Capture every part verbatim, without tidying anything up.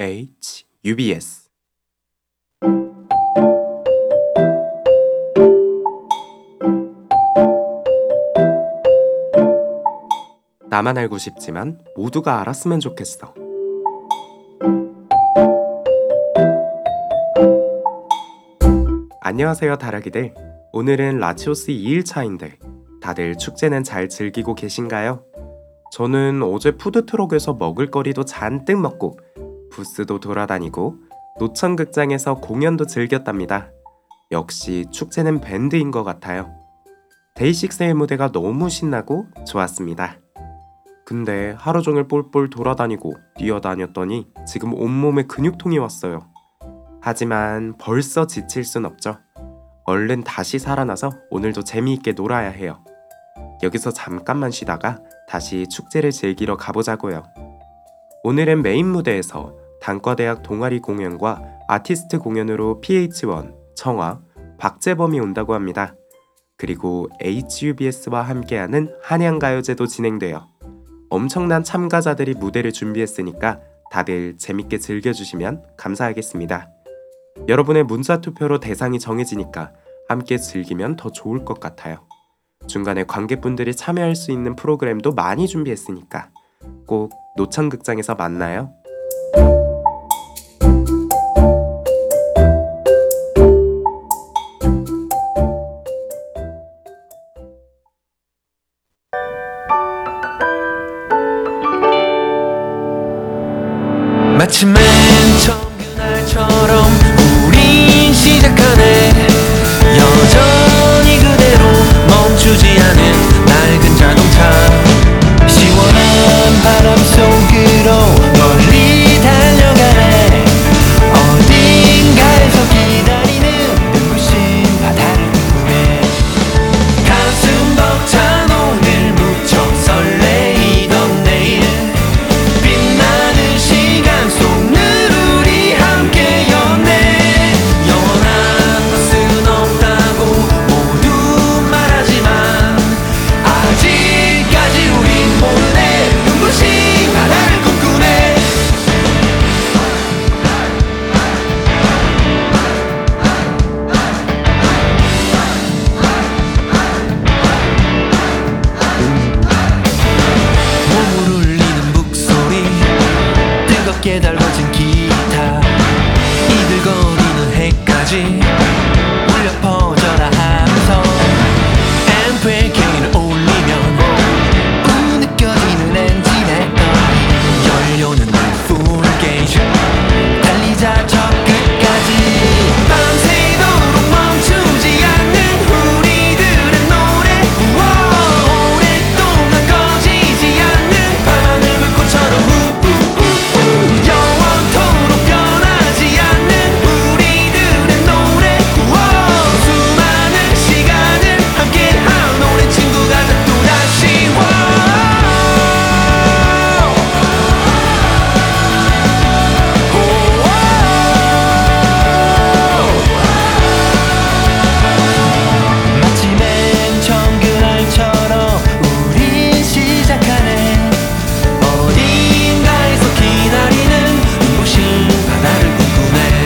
H U B S 나만 알고 싶지만 모두가 알았으면 좋겠어. 안녕하세요 다락이들. 오늘은 라치오스 이 일차인데 다들 축제는 잘 즐기고 계신가요? 저는 어제 푸드트럭에서 먹을거리도 잔뜩 먹고 부스도 돌아다니고 노천극장에서 공연도 즐겼답니다. 역시 축제는 밴드인 것 같아요. 데이식스의 무대가 너무 신나고 좋았습니다. 근데 하루 종일 볼 돌아다니고 뛰어다녔더니 지금 온몸에 근육통이 왔어요. 하지만 벌써 지칠 순 없죠. 얼른 다시 살아나서 오늘도 재미있게 놀아야 해요. 여기서 잠깐만 쉬다가 다시 축제를 즐기러 가보자고요. 오늘은 메인 무대에서 단과대학 동아리 공연과 아티스트 공연으로 피에이치 원, 청아, 박재범이 온다고 합니다. 그리고 에이치 유 비 에스와 함께하는 한양가요제도 진행돼요. 엄청난 참가자들이 무대를 준비했으니까 다들 재밌게 즐겨주시면 감사하겠습니다. 여러분의 문자투표로 대상이 정해지니까 함께 즐기면 더 좋을 것 같아요. 중간에 관객분들이 참여할 수 있는 프로그램도 많이 준비했으니까 꼭 노천극장에서 만나요. 마치 맨 처음 그날처럼 우린 시작하네. 여전히 그대로 멈추지 않은 낡은 자동차. 시원한 바람 속으로 멀리 달려가네. 어딘가에서 기다리는 눈부신 바다를 궁금해. 가슴 벅찬 오늘 무척 설레이던 내일. 빛나는 시간 속 늘 우리 함께였네. 영원한 것은 없다고 모두 말하지만 아직까지 우린 몰래 눈부신 바다를 꿈꾸네. 몸을 울리는 북소리, 뜨겁게 달궈진 기타, 이글거리는 해까지 울려 퍼져라 함성. 앰프의 게인을 올리면 우 느껴지는 엔진의 떨림. 연료는 늘 풀 게이지, 달리자 저 끝까지. 밤새도록 멈추지 않는 우리들의 노래. 우와, 오랫동안 꺼지지 않는 밤하늘 불꽃처럼 우우우우. 영원토록 변하지 않는 우리들의 노래. 우와, 수많은 시간을 함께한 오랜 친구가 또다시 와. 마치 맨 처음 그날처럼 우린 시작하네. 어딘가에서 기다리는 눈부신 바다를 꿈꾸네.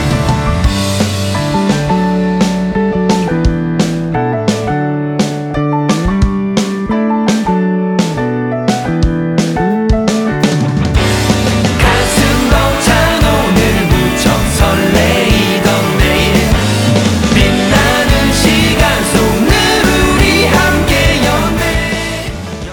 가슴 벅찬 오늘 무척 설레이던 내일. 빛나는 시간 속 늘 우리 함께였네.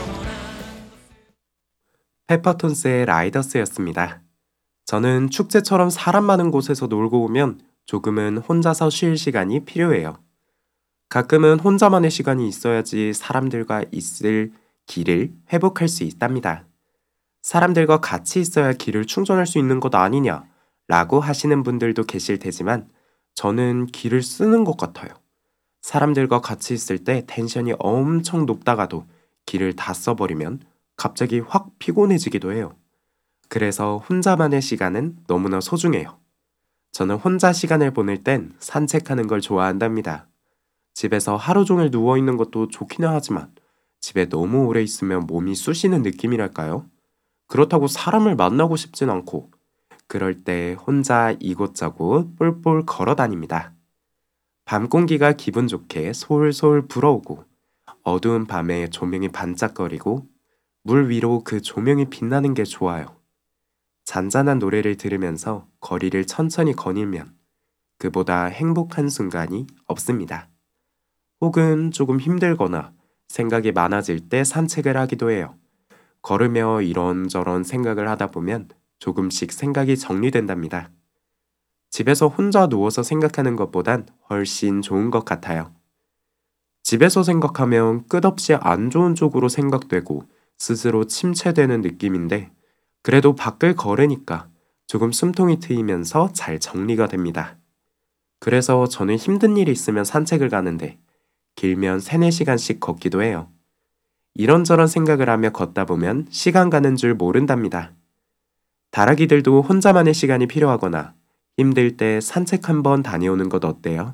페퍼톤스의 라이더스였습니다. 저는 축제처럼 사람 많은 곳에서 놀고 오면 조금은 혼자서 쉴 시간이 필요해요. 가끔은 혼자만의 시간이 있어야지 사람들과 있을 길을 회복할 수 있답니다. 사람들과 같이 있어야 길을 충전할 수 있는 것 아니냐 라고 하시는 분들도 계실 테지만 저는 길을 쓰는 것 같아요. 사람들과 같이 있을 때 텐션이 엄청 높다가도 길을 다 써버리면 갑자기 확 피곤해지기도 해요. 그래서 혼자만의 시간은 너무나 소중해요. 저는 혼자 시간을 보낼 땐 산책하는 걸 좋아한답니다. 집에서 하루 종일 누워있는 것도 좋기는 하지만 집에 너무 오래 있으면 몸이 쑤시는 느낌이랄까요? 그렇다고 사람을 만나고 싶진 않고 그럴 때 혼자 이곳저곳 뿔뿔 걸어 다닙니다. 밤 공기가 기분 좋게 솔솔 불어오고 어두운 밤에 조명이 반짝거리고 물 위로 그 조명이 빛나는 게 좋아요. 잔잔한 노래를 들으면서 거리를 천천히 거닐면 그보다 행복한 순간이 없습니다. 혹은 조금 힘들거나 생각이 많아질 때 산책을 하기도 해요. 걸으며 이런저런 생각을 하다 보면 조금씩 생각이 정리된답니다. 집에서 혼자 누워서 생각하는 것보단 훨씬 좋은 것 같아요. 집에서 생각하면 끝없이 안 좋은 쪽으로 생각되고 스스로 침체되는 느낌인데 그래도 밖을 걸으니까 조금 숨통이 트이면서 잘 정리가 됩니다. 그래서 저는 힘든 일이 있으면 산책을 가는데 길면 세네 시간씩 걷기도 해요. 이런저런 생각을 하며 걷다 보면 시간 가는 줄 모른답니다. 다락이들도 혼자만의 시간이 필요하거나 힘들 때 산책 한번 다녀오는 것 어때요?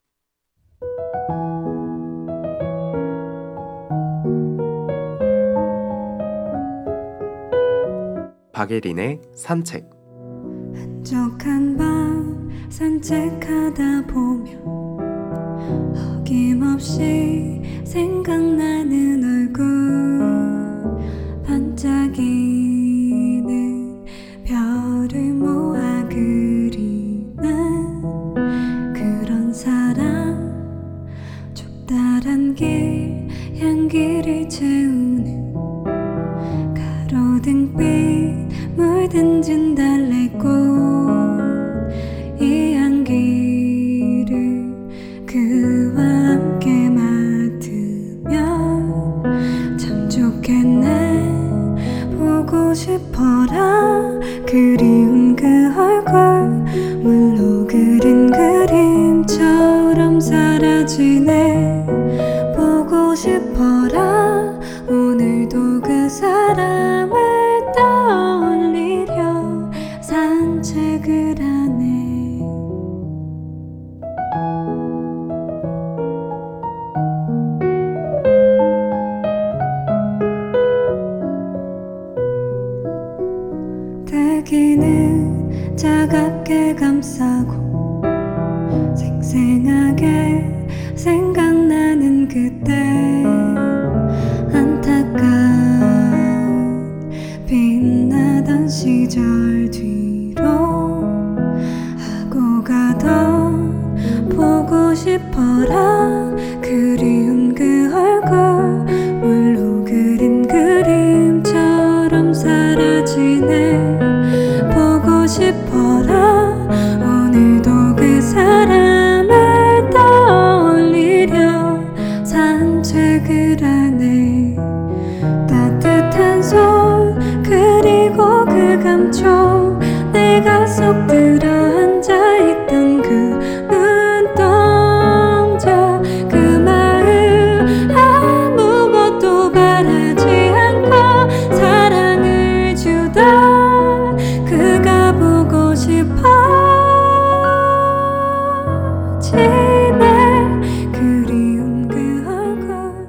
박예린의 산책. 한적한 밤 산책하다 보면 어김없이 생각나는 얼굴 반짝이는 별을 모아 그리는 그런 사람 좁다란 길 향기를 채우는 가로등빛 물든 진달래꽃 이 향기를 그와 함께 맡으면 참 좋겠네 보고 싶어라 그리운 그 얼굴 물로 그린 그림처럼 사라지네 보고 싶어라 오늘도 그 사람을 떠올리려 산책을 하네 대기는 차갑게 감싸고 생생하게 생각나는 그때 안타까운 빛나던 시절 뒤로 하고 가던 보고 싶어라 그리운 그 얼굴 물로 그린 그림처럼 사라지네 보고 싶어라 오늘도 그 사람을 떠올리려 산책을 하네 따뜻한 손 그리고 그 감촉 내가 쏙 들어 앉아있던 그 눈동자 그 마음 아무것도 바라지 않고 사랑을 주던 그가 보고 싶어지네 그리운 그 얼굴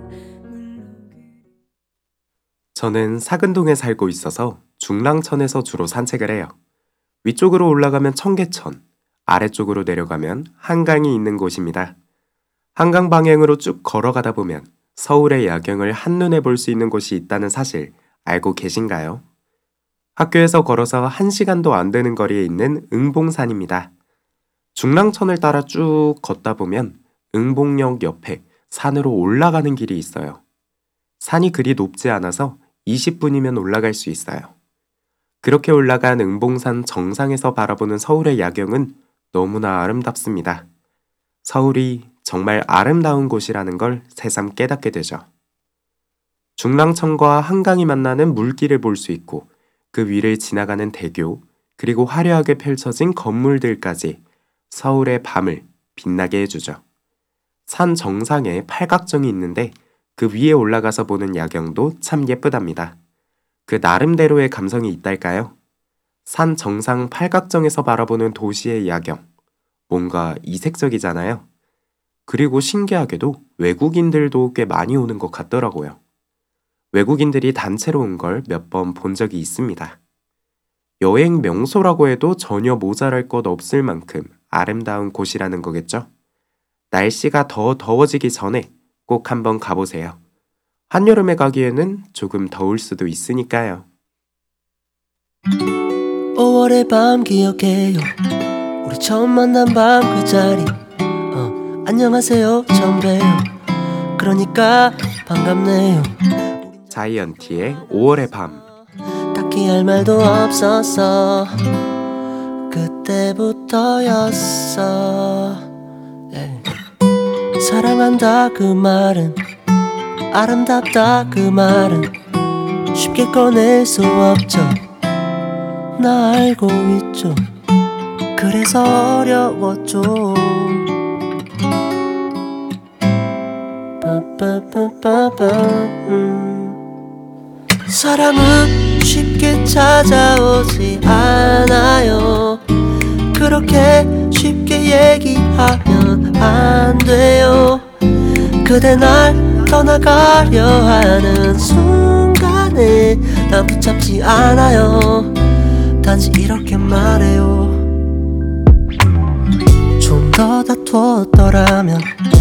저는 사근동에 살고 있어서 중랑천에서 주로 산책을 해요. 위쪽으로 올라가면 청계천, 아래쪽으로 내려가면 한강이 있는 곳입니다. 한강 방향으로 쭉 걸어가다 보면 서울의 야경을 한눈에 볼 수 있는 곳이 있다는 사실 알고 계신가요? 학교에서 걸어서 한 시간도 안 되는 거리에 있는 응봉산입니다. 중랑천을 따라 쭉 걷다 보면 응봉역 옆에 산으로 올라가는 길이 있어요. 산이 그리 높지 않아서 이십 분이면 올라갈 수 있어요. 그렇게 올라간 응봉산 정상에서 바라보는 서울의 야경은 너무나 아름답습니다. 서울이 정말 아름다운 곳이라는 걸 새삼 깨닫게 되죠. 중랑천과 한강이 만나는 물길을 볼 수 있고 그 위를 지나가는 대교, 그리고 화려하게 펼쳐진 건물들까지 서울의 밤을 빛나게 해주죠. 산 정상에 팔각정이 있는데 그 위에 올라가서 보는 야경도 참 예쁘답니다. 그 나름대로의 감성이 있달까요? 산 정상 팔각정에서 바라보는 도시의 야경, 뭔가 이색적이잖아요. 그리고 신기하게도 외국인들도 꽤 많이 오는 것 같더라고요. 외국인들이 단체로 온 걸 몇 번 본 적이 있습니다. 여행 명소라고 해도 전혀 모자랄 것 없을 만큼 아름다운 곳이라는 거겠죠? 날씨가 더 더워지기 전에 꼭 한번 가보세요. 한여름에 가기에는 조금 더울 수도 있으니까요. 오월의 밤 기억해요. 우리 처음 만난 밤 그 자리. 어, 안녕하세요 처음 봬요. 그러니까 반갑네요. 자이언티의 오월의 밤. 딱히 할 말도 없었어. 그때부터였어. 예. 사랑한다 그 말은, 아름답다 그 말은 쉽게 꺼낼 수 없죠. 나 알고 있죠. 그래서 어려웠죠. 빠빠빠빠빠. 음. 사랑은 쉽게 찾아오지 않아요. 그렇게 쉽게 얘기하면 안 돼요. 그대 날 떠나가려 하는 순간에 난 붙잡지 않아요. 단지 이렇게 말해요. 좀 더 다투었더라면,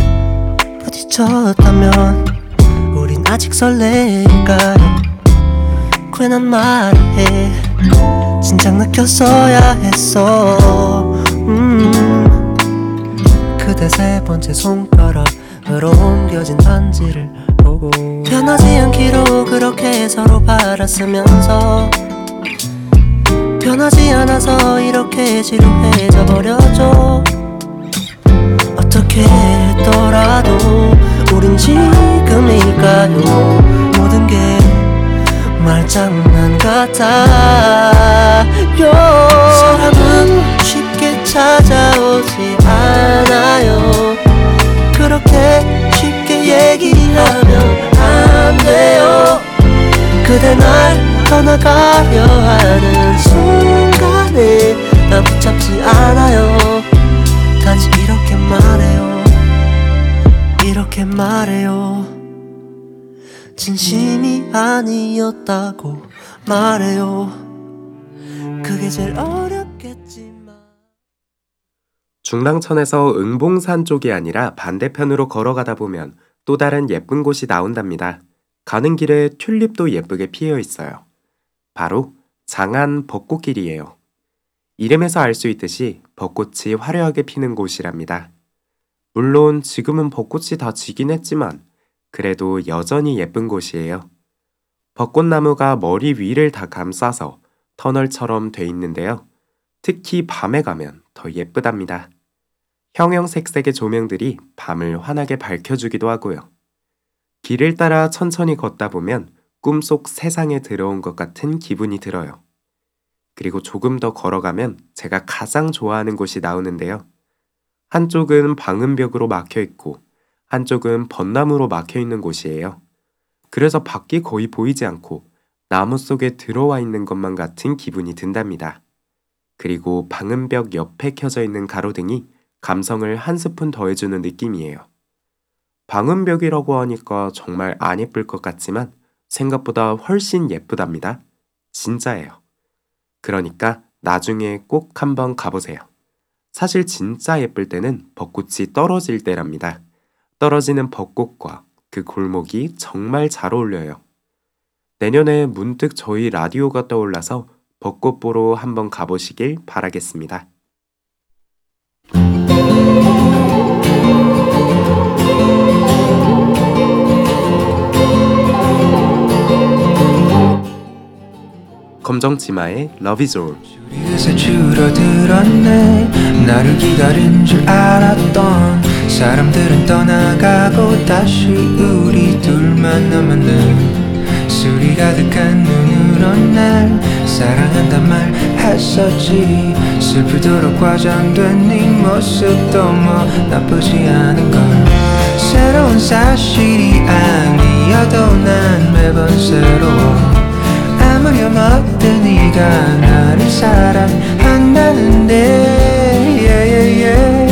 부딪혔다면 우린 아직 설레일까요? 괜한 말을 해. 진작 느꼈어야 했어. 음. 그대 세 번째 손가락으로 옮겨진 반지를 보고 변하지 않기로 그렇게 서로 바랐으면서 변하지 않아서 이렇게 지루해져 버렸죠. 어떻게 했더라도 우린 지금일까요? 모든 게 말장난 같아요. 사랑은 쉽게 찾아오지 않아요. 그렇게 쉽게 얘기하면 안 돼요. 그대 날 떠나가려 하는 순간에 난 붙잡지 않아요. 단지 이렇게 말해요. 이렇게 말해요. 진심이 아니었다고 말해요. 그게 제일 어렵겠지만. 중랑천에서 응봉산 쪽이 아니라 반대편으로 걸어가다 보면 또 다른 예쁜 곳이 나온답니다. 가는 길에 튤립도 예쁘게 피어 있어요. 바로 장안 벚꽃길이에요. 이름에서 알 수 있듯이 벚꽃이 화려하게 피는 곳이랍니다. 물론 지금은 벚꽃이 다 지긴 했지만 그래도 여전히 예쁜 곳이에요. 벚꽃나무가 머리 위를 다 감싸서 터널처럼 돼 있는데요. 특히 밤에 가면 더 예쁘답니다. 형형색색의 조명들이 밤을 환하게 밝혀주기도 하고요. 길을 따라 천천히 걷다 보면 꿈속 세상에 들어온 것 같은 기분이 들어요. 그리고 조금 더 걸어가면 제가 가장 좋아하는 곳이 나오는데요. 한쪽은 방음벽으로 막혀 있고 한쪽은 벚나무로 막혀 있는 곳이에요. 그래서 밖이 거의 보이지 않고 나무 속에 들어와 있는 것만 같은 기분이 든답니다. 그리고 방음벽 옆에 켜져 있는 가로등이 감성을 한 스푼 더해주는 느낌이에요. 방음벽이라고 하니까 정말 안 예쁠 것 같지만 생각보다 훨씬 예쁘답니다. 진짜예요. 그러니까 나중에 꼭 한번 가보세요. 사실 진짜 예쁠 때는 벚꽃이 떨어질 때랍니다. 떨어지는 벚꽃과 그 골목이 정말 잘 어울려요. 내년에 문득 저희 라디오가 떠올라서 벚꽃 보러 한번 가보시길 바라겠습니다. 검정치마의 Love is All. 요새 줄어들었네. 나를 기다린 줄 알았던 사람들은 떠나가고 다시 우리 둘만 남았네. 술이 가득한 눈으로 날 사랑한단 말 했었지. 슬프도록 과장된 네 모습도 뭐 나쁘지 않은 걸. 새로운 사실이 아니어도 난 매번 새로워. 아무렴 어떤 네가 나를 사랑한다는데 yeah, yeah,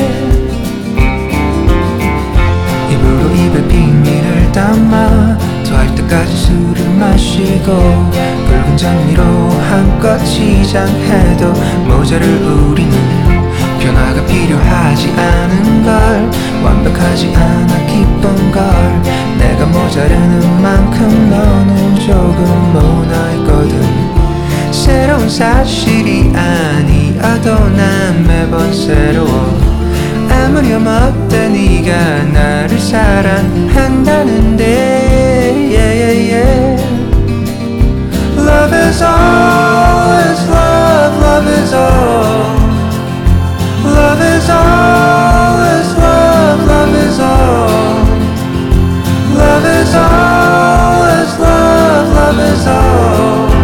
yeah. 입으로 입에 비밀을 담아 토할 때까지 술을 마시고 붉은 장미로 한껏 시장해도 모자를 우리는 변화가 필요하지 않은 걸 완벽하지 않아 기쁜 걸 내가 모자르는 만큼 너는 조금 모나있거든 새로운 사실이 아니어도 난 매번 새로워 아무리 어때 네가 나를 사랑한다는데 yeah, yeah, yeah. Love is all is love, love is all Love is all is love, love is all Love is all is love, love is all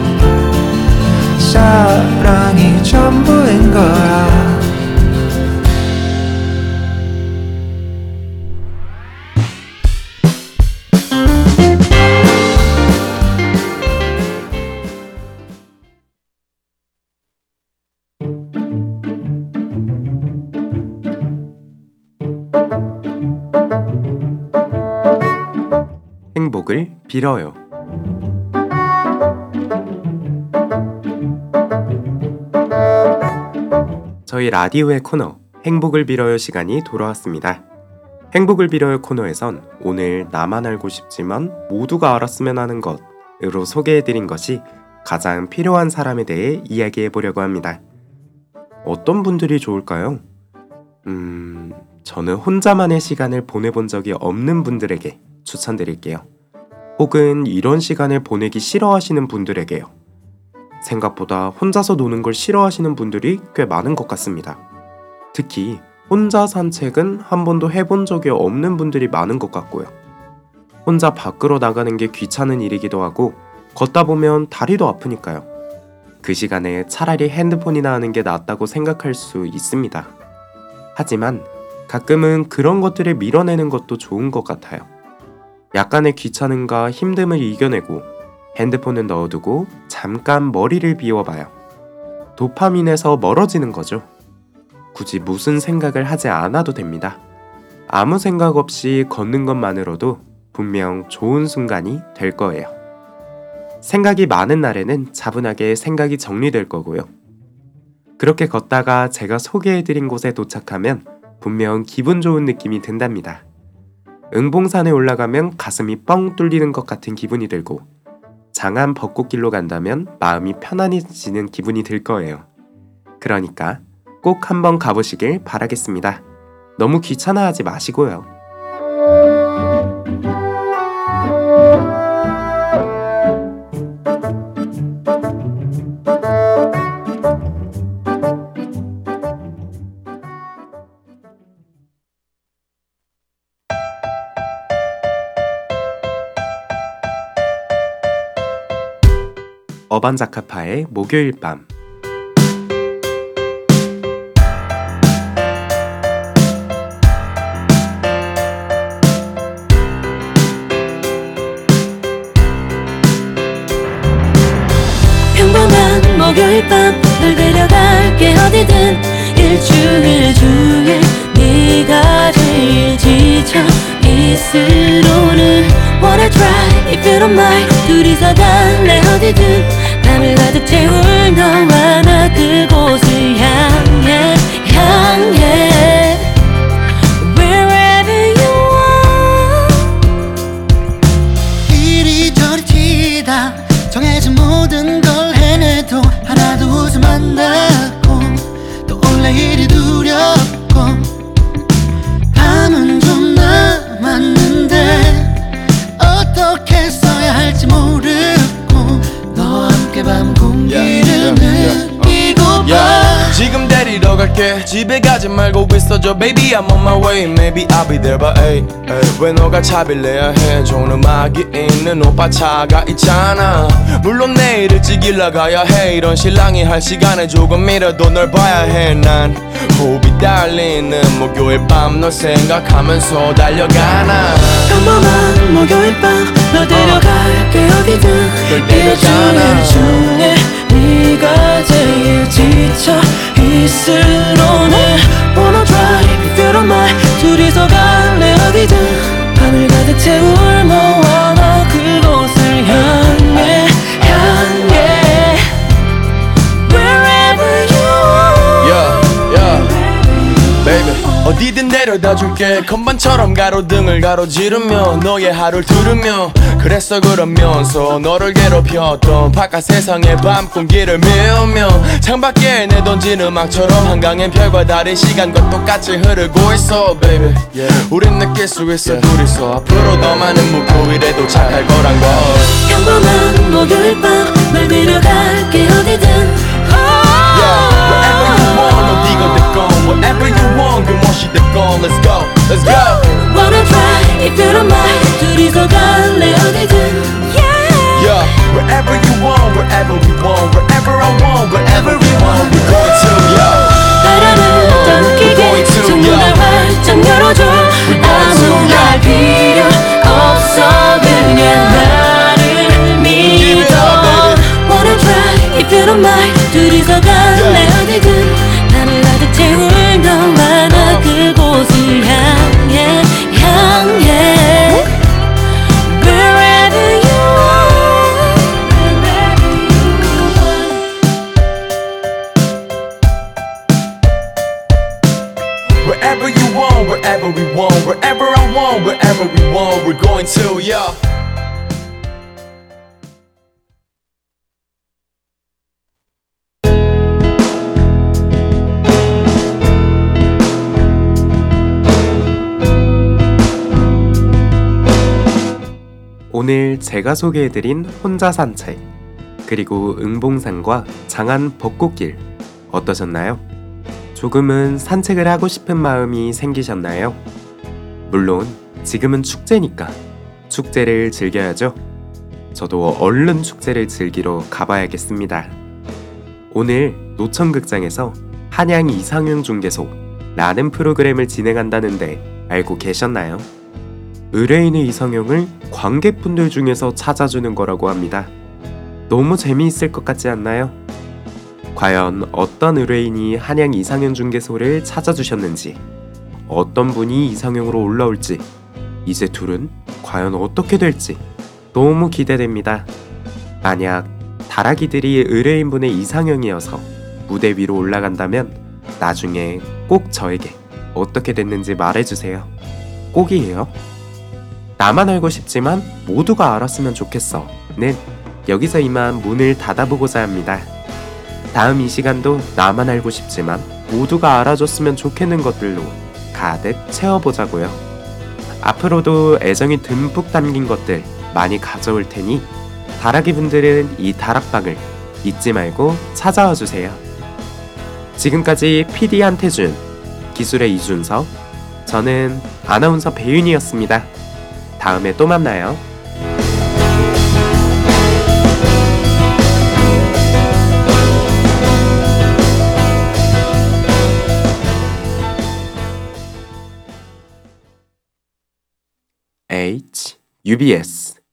사랑이 전부인 거야 행복을 빌어요. 저희 라디오의 코너 행복을 빌어요 시간이 돌아왔습니다. 행복을 빌어요 코너에선 오늘 나만 알고 싶지만 모두가 알았으면 하는 것으로 소개해드린 것이 가장 필요한 사람에 대해 이야기해보려고 합니다. 어떤 분들이 좋을까요? 음... 저는 혼자만의 시간을 보내본 적이 없는 분들에게 추천드릴게요. 혹은 이런 시간을 보내기 싫어하시는 분들에게요. 생각보다 혼자서 노는 걸 싫어하시는 분들이 꽤 많은 것 같습니다. 특히 혼자 산책은 한 번도 해본 적이 없는 분들이 많은 것 같고요. 혼자 밖으로 나가는 게 귀찮은 일이기도 하고 걷다 보면 다리도 아프니까요. 그 시간에 차라리 핸드폰이나 하는 게 낫다고 생각할 수 있습니다. 하지만 가끔은 그런 것들을 밀어내는 것도 좋은 것 같아요. 약간의 귀찮음과 힘듦을 이겨내고 핸드폰은 넣어두고 잠깐 머리를 비워봐요. 도파민에서 멀어지는 거죠. 굳이 무슨 생각을 하지 않아도 됩니다. 아무 생각 없이 걷는 것만으로도 분명 좋은 순간이 될 거예요. 생각이 많은 날에는 차분하게 생각이 정리될 거고요. 그렇게 걷다가 제가 소개해드린 곳에 도착하면 분명 기분 좋은 느낌이 든답니다. 응봉산에 올라가면 가슴이 뻥 뚫리는 것 같은 기분이 들고 장안 벚꽃길로 간다면 마음이 편안해지는 기분이 들 거예요. 그러니까 꼭 한번 가보시길 바라겠습니다. 너무 귀찮아하지 마시고요. 어반자카파의 목요일 밤. 평범한 목요일 밤 널 데려갈게 어디든 일주일 중에 네가 제일 지쳐 있으로는 Wanna try if you don't mind 둘이서 달래 어디든 밤을 가득 채울 너와 나 그곳을 향해 향해 Wherever you are 이리저리 튀다 정해진 모든 걸 해내도 하나도 웃음 안 나고 또 올래 일이 두렵고 밤은 좀 남았는데 어떻게 써야 할지 모르고 너와 함께 밤 공기를 yeah, yeah, 느끼고 yeah. yeah. 지금 데리러 갈게 집에 가지 말고 있어줘 Baby I'm on my way Maybe I'll be there but hey, hey. 왜 너가 차비를 내야 해 좋은 음악이 있는 오빠 차가 있잖아 물론 내일 일찍 일 나가야 해 이런 신랑이 할 시간에 조금이라도 널 봐야 해 난 호흡이 달리는 목요일 밤 널 생각하면서 달려가나 평범한 목요일 밤 너 데려갈게 어디든 일주일 중에 네가 제일 지쳐 있으로는 Wanna drive if you don't mind 둘이서 갈래 어디든 밤을 가득 채울 너와 나 그곳을 향해 향해 어디든 데려다 줄게 건반처럼 가로등을 가로지르며 너의 하루를 들으며 그랬어 그러면서 너를 괴롭혔던 바깥 세상의 밤 공기를 메우며 창밖에 내던진 음악처럼 한강엔 별과 다른 시간과 똑같이 흐르고 있어 baby yeah. 우린 느낄 수 있어 yeah. 둘이서 앞으로 더 많은 목표일에 도착할 거란 걸 평범한 목요일 밤 널 데려갈게 어디든 Yeah, wherever you want, 어디가 됐건 Whatever you want, 그 무엇이 됐건 Let's go, let's go Wanna try, if you don't mind 둘이서 갈래 어디든 Yeah, Yeah, wherever you want, wherever we want Wherever I want, wherever we want We're going to, yeah 바람을 떠느끼게 창문을 활짝 열어줘 아무 말 필요 없어 그냥 나를 믿어 Wanna try, if you don't mind 둘이서 갈래 어디든 나를 가득 채울 너와 나 그곳을 향해 향해 Wherever you are Wherever you are Wherever you want, wherever we want Wherever I want, wherever we want We're going to, yeah 오늘 제가 소개해드린 혼자 산책 그리고 응봉산과 장안 벚꽃길 어떠셨나요? 조금은 산책을 하고 싶은 마음이 생기셨나요? 물론 지금은 축제니까 축제를 즐겨야죠. 저도 얼른 축제를 즐기러 가봐야겠습니다. 오늘 노천극장에서 한양 이상형 중개소라는 프로그램을 진행한다는데 알고 계셨나요? 의뢰인의 이상형을 관객분들 중에서 찾아주는 거라고 합니다. 너무 재미있을 것 같지 않나요? 과연 어떤 의뢰인이 한양 이상형 중개소를 찾아주셨는지, 어떤 분이 이상형으로 올라올지, 이제 둘은 과연 어떻게 될지 너무 기대됩니다. 만약 다락이들이 의뢰인분의 이상형이어서 무대 위로 올라간다면 나중에 꼭 저에게 어떻게 됐는지 말해주세요. 꼭이에요. 나만 알고 싶지만 모두가 알았으면 좋겠어 는 여기서 이만 문을 닫아보고자 합니다. 다음 이 시간도 나만 알고 싶지만 모두가 알아줬으면 좋겠는 것들로 가득 채워보자고요. 앞으로도 애정이 듬뿍 담긴 것들 많이 가져올 테니 다락이 분들은 이 다락방을 잊지 말고 찾아와 주세요. 지금까지 피디 한태준, 기술의 이준석, 저는 아나운서 배윤이었습니다. 다음에 또 만나요. H, 유비에스